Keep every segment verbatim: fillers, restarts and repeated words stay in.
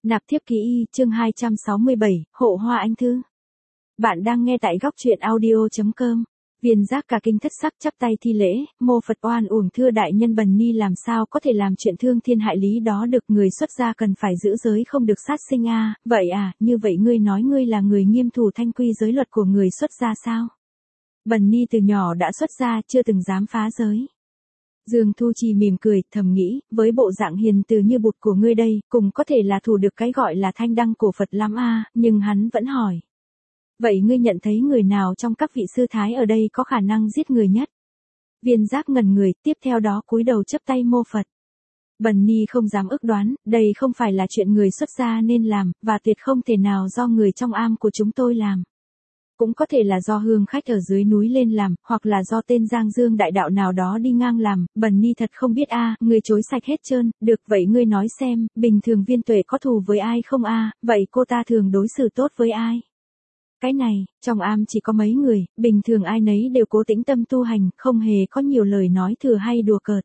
Nạp thiếp ký y, chương hai trăm sáu mươi bảy, Hộ Hoa Anh Thư. Bạn đang nghe tại góc truyện audio chấm com. Viên Giác cả kinh thất sắc chắp tay thi lễ, mô Phật oan uổng thưa đại nhân Bần Ni làm sao có thể làm chuyện thương thiên hại lý đó được, người xuất gia cần phải giữ giới không được sát sinh a. Vậy à, như vậy ngươi nói ngươi là người nghiêm thủ thanh quy giới luật của người xuất gia sao? Bần Ni từ nhỏ đã xuất gia, chưa từng dám phá giới. Dương Thu Trì mỉm cười, thầm nghĩ, với bộ dạng hiền từ như bụt của ngươi đây, cùng có thể là thủ được cái gọi là thanh đăng cổ Phật lắm a, nhưng hắn vẫn hỏi. Vậy ngươi nhận thấy người nào trong các vị sư thái ở đây có khả năng giết người nhất? Viên Giác ngẩn người, tiếp theo đó cúi đầu chắp tay mô Phật. Bần Ni không dám ước đoán, đây không phải là chuyện người xuất gia nên làm, và tuyệt không thể nào do người trong am của chúng tôi làm. Cũng có thể là do hương khách ở dưới núi lên làm, hoặc là do tên Giang Dương đại đạo nào đó đi ngang làm, Bần Ni thật không biết a. À, ngươi chối sạch hết trơn, được vậy ngươi nói xem, bình thường Viên Tuệ có thù với ai không a? À, vậy cô ta thường đối xử tốt với ai? Cái này, trong am chỉ có mấy người, bình thường ai nấy đều cố tĩnh tâm tu hành, không hề có nhiều lời nói thừa hay đùa cợt.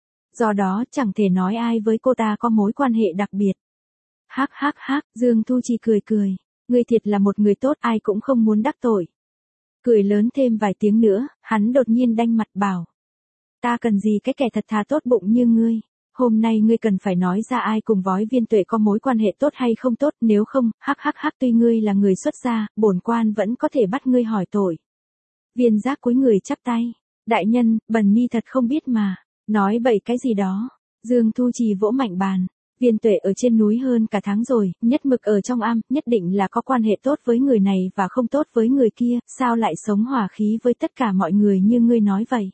Do đó chẳng thể nói ai với cô ta có mối quan hệ đặc biệt. Hắc hắc hắc, Dương Thu Trì cười cười. Ngươi thiệt là một người tốt, ai cũng không muốn đắc tội. Cười lớn thêm vài tiếng nữa, hắn đột nhiên đanh mặt bảo. Ta cần gì cái kẻ thật thà tốt bụng như ngươi. Hôm nay ngươi cần phải nói ra ai cùng vói Viên Tuệ có mối quan hệ tốt hay không tốt, nếu không, hắc hắc hắc tuy ngươi là người xuất gia, bổn quan vẫn có thể bắt ngươi hỏi tội. Viên Giác cúi người chắp tay. Đại nhân, Bần Ni thật không biết mà. Nói bậy cái gì đó. Dương Thu Trì vỗ mạnh bàn. Viên Tuệ ở trên núi hơn cả tháng rồi, nhất mực ở trong am, nhất định là có quan hệ tốt với người này và không tốt với người kia, sao lại sống hòa khí với tất cả mọi người như ngươi nói vậy?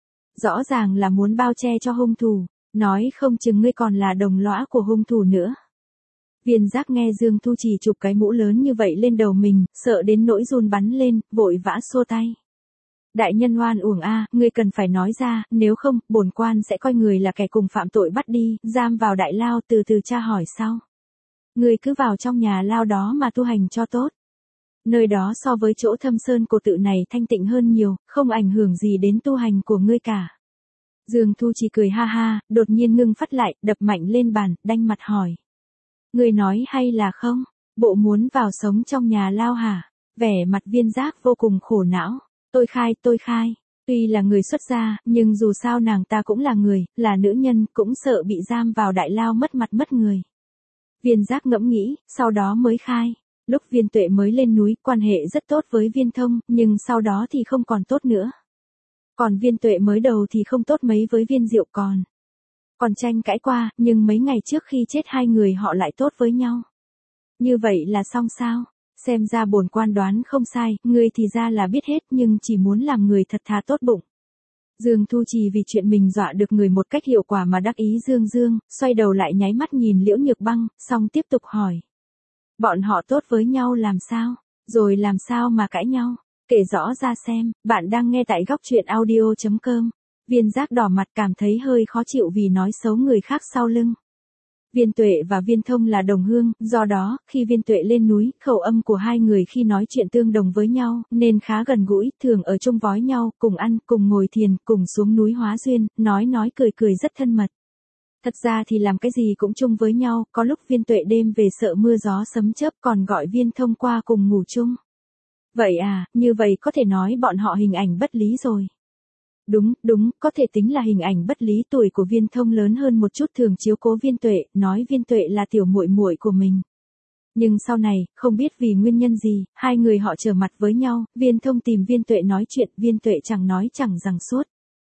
Rõ ràng là muốn bao che cho hung thủ, nói không chừng ngươi còn là đồng lõa của hung thủ nữa. Viên Giác nghe Dương Thu Trì chụp cái mũ lớn như vậy lên đầu mình, sợ đến nỗi run bắn lên, vội vã xua tay. Đại nhân oan uổng a, ngươi cần phải nói ra, nếu không, bổn quan sẽ coi người là kẻ cùng phạm tội bắt đi, giam vào đại lao từ từ tra hỏi sau. Ngươi cứ vào trong nhà lao đó mà tu hành cho tốt. Nơi đó so với chỗ Thâm Sơn Cổ Tự này thanh tịnh hơn nhiều, không ảnh hưởng gì đến tu hành của ngươi cả. Dương Thu Trì cười ha ha, đột nhiên ngưng phát lại, đập mạnh lên bàn, đanh mặt hỏi. Ngươi nói hay là không? Bộ muốn vào sống trong nhà lao hả? Vẻ mặt Viên Giác vô cùng khổ não. Tôi khai, tôi khai. Tuy là người xuất gia, nhưng dù sao nàng ta cũng là người, là nữ nhân, cũng sợ bị giam vào đại lao mất mặt mất người. Viên Giác ngẫm nghĩ, sau đó mới khai. Lúc Viên Tuệ mới lên núi, quan hệ rất tốt với Viên Thông, nhưng sau đó thì không còn tốt nữa. Còn Viên Tuệ mới đầu thì không tốt mấy với Viên Diệu còn. Còn tranh cãi qua, nhưng mấy ngày trước khi chết hai người họ lại tốt với nhau. Như vậy là xong sao? Xem ra bổn quan đoán không sai, ngươi thì ra là biết hết nhưng chỉ muốn làm người thật thà tốt bụng. Dương Thu Trì vì chuyện mình dọa được người một cách hiệu quả mà đắc ý dương dương, xoay đầu lại nháy mắt nhìn Liễu Nhược Băng, xong tiếp tục hỏi. Bọn họ tốt với nhau làm sao? Rồi làm sao mà cãi nhau? Kể rõ ra xem, bạn đang nghe tại góc truyện audio chấm com. Viên Giác đỏ mặt cảm thấy hơi khó chịu vì nói xấu người khác sau lưng. Viên Tuệ và Viên Thông là đồng hương, do đó, khi Viên Tuệ lên núi, khẩu âm của hai người khi nói chuyện tương đồng với nhau, nên khá gần gũi, thường ở chung vói nhau, cùng ăn, cùng ngồi thiền, cùng xuống núi hóa duyên, nói nói cười cười rất thân mật. Thật ra thì làm cái gì cũng chung với nhau, có lúc Viên Tuệ đêm về sợ mưa gió sấm chớp còn gọi Viên Thông qua cùng ngủ chung. Vậy à, như vậy có thể nói bọn họ hình ảnh bất lý rồi. Đúng, đúng, có thể tính là hình ảnh bất lý, tuổi của Viên Thông lớn hơn một chút thường chiếu cố Viên Tuệ, nói Viên Tuệ là tiểu muội muội của mình. Nhưng sau này, không biết vì nguyên nhân gì, hai người họ trở mặt với nhau, Viên Thông tìm Viên Tuệ nói chuyện, Viên Tuệ chẳng nói chẳng rằng suốt.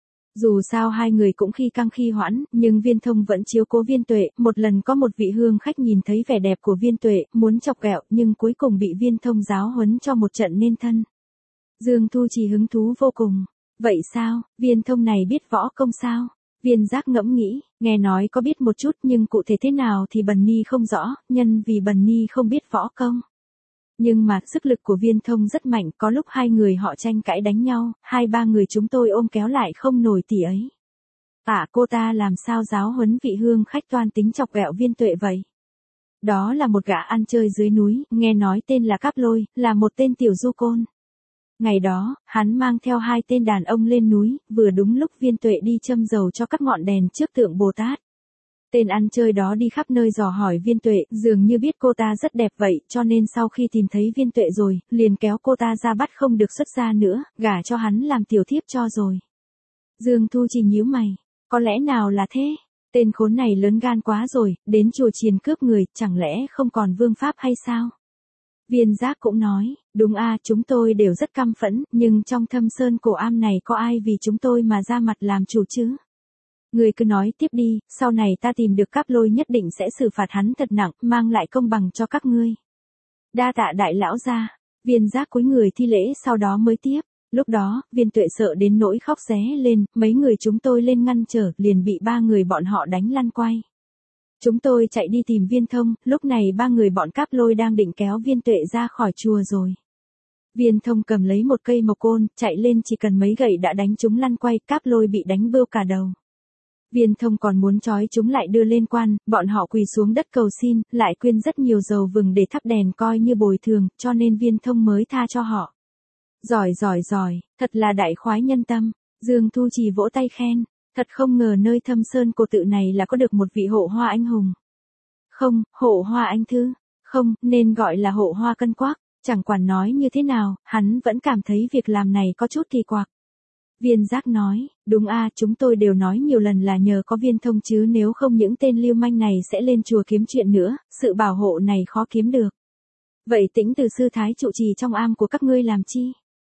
Dù sao hai người cũng khi căng khi hoãn, nhưng Viên Thông vẫn chiếu cố Viên Tuệ, một lần có một vị hương khách nhìn thấy vẻ đẹp của Viên Tuệ, muốn chọc ghẹo, nhưng cuối cùng bị Viên Thông giáo huấn cho một trận nên thân. Dương Thu Trì hứng thú vô cùng. Vậy sao, Viên Thông này biết võ công sao? Viên Giác ngẫm nghĩ, nghe nói có biết một chút nhưng cụ thể thế nào thì Bần Ni không rõ, nhân vì Bần Ni không biết võ công. Nhưng mà, sức lực của Viên Thông rất mạnh, có lúc hai người họ tranh cãi đánh nhau, hai ba người chúng tôi ôm kéo lại không nổi tỷ ấy. À, cô ta làm sao giáo huấn vị hương khách toan tính chọc ghẹo Viên Tuệ vậy? Đó là một gã ăn chơi dưới núi, nghe nói tên là Cáp Lôi, là một tên tiểu du côn. Ngày đó, hắn mang theo hai tên đàn ông lên núi, vừa đúng lúc Viên Tuệ đi châm dầu cho các ngọn đèn trước tượng Bồ Tát. Tên ăn chơi đó đi khắp nơi dò hỏi Viên Tuệ, dường như biết cô ta rất đẹp vậy, cho nên sau khi tìm thấy Viên Tuệ rồi, liền kéo cô ta ra bắt không được xuất gia nữa, gả cho hắn làm tiểu thiếp cho rồi. Dương Thu Trì nhíu mày, có lẽ nào là thế? Tên khốn này lớn gan quá rồi, đến chùa chiền cướp người, chẳng lẽ không còn vương pháp hay sao? Viên Giác cũng nói, đúng a, chúng tôi đều rất căm phẫn, nhưng trong Thâm Sơn Cổ Am này có ai vì chúng tôi mà ra mặt làm chủ chứ? Người cứ nói tiếp đi, sau này ta tìm được Cáp Lôi nhất định sẽ xử phạt hắn thật nặng, mang lại công bằng cho các ngươi. Đa tạ đại lão gia. Viên Giác cúi người thi lễ sau đó mới tiếp. Lúc đó, Viên Tuệ sợ đến nỗi khóc ré lên, mấy người chúng tôi lên ngăn trở, liền bị ba người bọn họ đánh lăn quay. Chúng tôi chạy đi tìm Viên Thông, lúc này ba người bọn Cáp Lôi đang định kéo Viên Tuệ ra khỏi chùa rồi. Viên Thông cầm lấy một cây mộc côn, chạy lên chỉ cần mấy gậy đã đánh chúng lăn quay, Cáp Lôi bị đánh bươu cả đầu. Viên Thông còn muốn trói chúng lại đưa lên quan, bọn họ quỳ xuống đất cầu xin, lại quyên rất nhiều dầu vừng để thắp đèn coi như bồi thường, cho nên Viên Thông mới tha cho họ. Giỏi giỏi giỏi, thật là đại khoái nhân tâm. Dương Thu Trì vỗ tay khen, thật không ngờ nơi Thâm Sơn Cổ Tự này là có được một vị hộ hoa anh hùng. Không, hộ hoa anh thư, không, nên gọi là hộ hoa cân quắc, chẳng quản nói như thế nào, hắn vẫn cảm thấy việc làm này có chút kỳ quặc. Viên Giác nói, đúng a, chúng tôi đều nói nhiều lần là nhờ có Viên Thông chứ nếu không những tên lưu manh này sẽ lên chùa kiếm chuyện nữa, sự bảo hộ này khó kiếm được. Vậy Tĩnh Từ sư thái trụ trì trong am của các ngươi làm chi?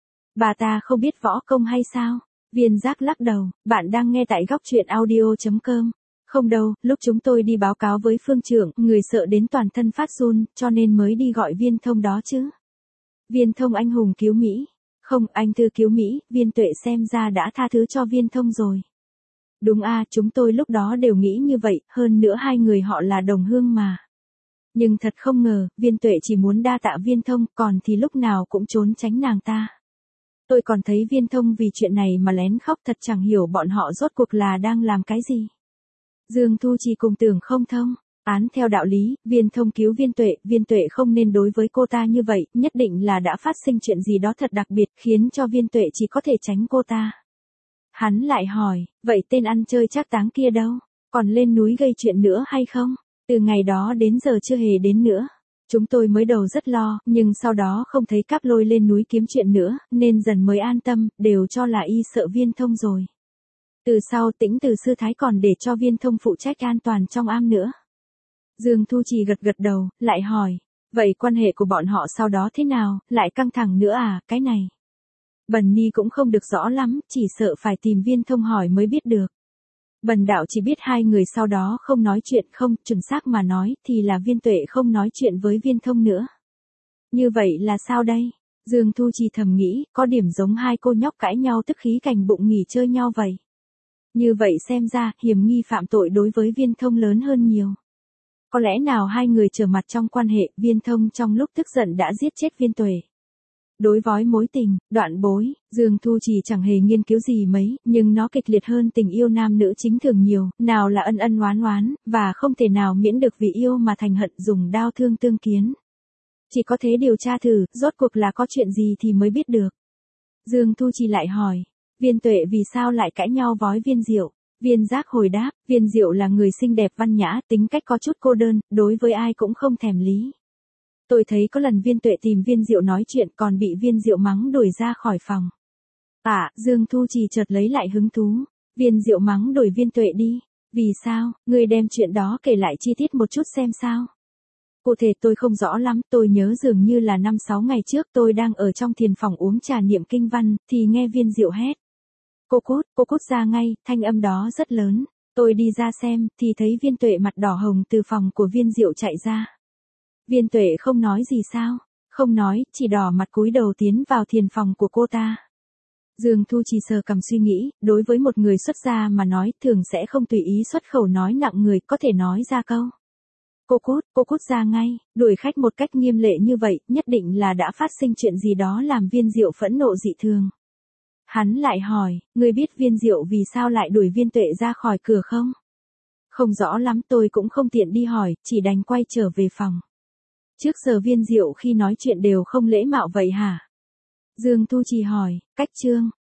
Bà ta không biết võ công hay sao? Viên Giác lắc đầu, bạn đang nghe tại góc truyện audio chấm com. Không đâu, lúc chúng tôi đi báo cáo với phương trưởng, người sợ đến toàn thân phát run, cho nên mới đi gọi Viên Thông đó chứ. Viên Thông anh hùng cứu Mỹ. Không, anh Tư cứu Mỹ, Viên Tuệ xem ra đã tha thứ cho Viên Thông rồi. Đúng a, chúng tôi lúc đó đều nghĩ như vậy, hơn nữa hai người họ là đồng hương mà. Nhưng thật không ngờ, Viên Tuệ chỉ muốn đa tạ Viên Thông, còn thì lúc nào cũng trốn tránh nàng ta. Tôi còn thấy Viên Thông vì chuyện này mà lén khóc, thật chẳng hiểu bọn họ rốt cuộc là đang làm cái gì. Dương Thu Trì cùng tưởng không thông. Án theo đạo lý, Viên Thông cứu Viên Tuệ, Viên Tuệ không nên đối với cô ta như vậy, nhất định là đã phát sinh chuyện gì đó thật đặc biệt, khiến cho Viên Tuệ chỉ có thể tránh cô ta. Hắn lại hỏi, vậy tên ăn chơi trác táng kia đâu? Còn lên núi gây chuyện nữa hay không? Từ ngày đó đến giờ chưa hề đến nữa. Chúng tôi mới đầu rất lo, nhưng sau đó không thấy Cáp Lôi lên núi kiếm chuyện nữa, nên dần mới an tâm, đều cho là y sợ Viên Thông rồi. Từ sau Tĩnh Từ sư thái còn để cho Viên Thông phụ trách an toàn trong am nữa. Dương Thu Trì gật gật đầu, lại hỏi, vậy quan hệ của bọn họ sau đó thế nào, lại căng thẳng nữa à, cái này. Bần Ni cũng không được rõ lắm, chỉ sợ phải tìm Viên Thông hỏi mới biết được. Bần đạo chỉ biết hai người sau đó không nói chuyện, không, chuẩn xác mà nói thì là Viên Tuệ không nói chuyện với Viên Thông nữa. Như vậy là sao đây? Dương Thu Trì thầm nghĩ, có điểm giống hai cô nhóc cãi nhau tức khí cành bụng nghỉ chơi nhau vậy. Như vậy xem ra, hiểm nghi phạm tội đối với Viên Thông lớn hơn nhiều. Có lẽ nào hai người trở mặt trong quan hệ, Viên Thông trong lúc tức giận đã giết chết Viên Tuệ. Đối với mối tình, đoạn bối, Dương Thu Trì chẳng hề nghiên cứu gì mấy, nhưng nó kịch liệt hơn tình yêu nam nữ chính thường nhiều, nào là ân ân oán oán, và không thể nào miễn được vì yêu mà thành hận dùng đao thương tương kiến. Chỉ có thế điều tra thử, rốt cuộc là có chuyện gì thì mới biết được. Dương Thu Trì lại hỏi, Viên Tuệ vì sao lại cãi nhau với Viên Diệu? Viên Giác hồi đáp, Viên Diệu là người xinh đẹp văn nhã, tính cách có chút cô đơn, đối với ai cũng không thèm lý. Tôi thấy có lần Viên Tuệ tìm Viên Diệu nói chuyện còn bị Viên Diệu mắng đuổi ra khỏi phòng. À, Dương Thu Trì chợt lấy lại hứng thú. Viên Diệu mắng đuổi Viên Tuệ đi. Vì sao, người đem chuyện đó kể lại chi tiết một chút xem sao. Cụ thể tôi không rõ lắm, tôi nhớ dường như là năm sáu ngày trước tôi đang ở trong thiền phòng uống trà niệm kinh văn, thì nghe Viên Diệu hét. Cô Cút, cô Cút ra ngay, thanh âm đó rất lớn. Tôi đi ra xem, thì thấy Viên Tuệ mặt đỏ hồng từ phòng của Viên Diệu chạy ra. Viên Tuệ không nói gì sao? Không nói, chỉ đỏ mặt cúi đầu tiến vào thiền phòng của cô ta. Dương Thu Trì sờ cằm suy nghĩ, đối với một người xuất gia mà nói, thường sẽ không tùy ý xuất khẩu nói nặng người, có thể nói ra câu. Cô Cút, cô Cút ra ngay, đuổi khách một cách nghiêm lệ như vậy, nhất định là đã phát sinh chuyện gì đó làm Viên Diệu phẫn nộ dị thường. Hắn lại hỏi, người biết Viên Diệu vì sao lại đuổi Viên Tuệ ra khỏi cửa không? Không rõ lắm, tôi cũng không tiện đi hỏi, chỉ đành quay trở về phòng. Trước giờ Viên Diệu khi nói chuyện đều không lễ mạo vậy hả? Dương Thu Trì hỏi, cách chương,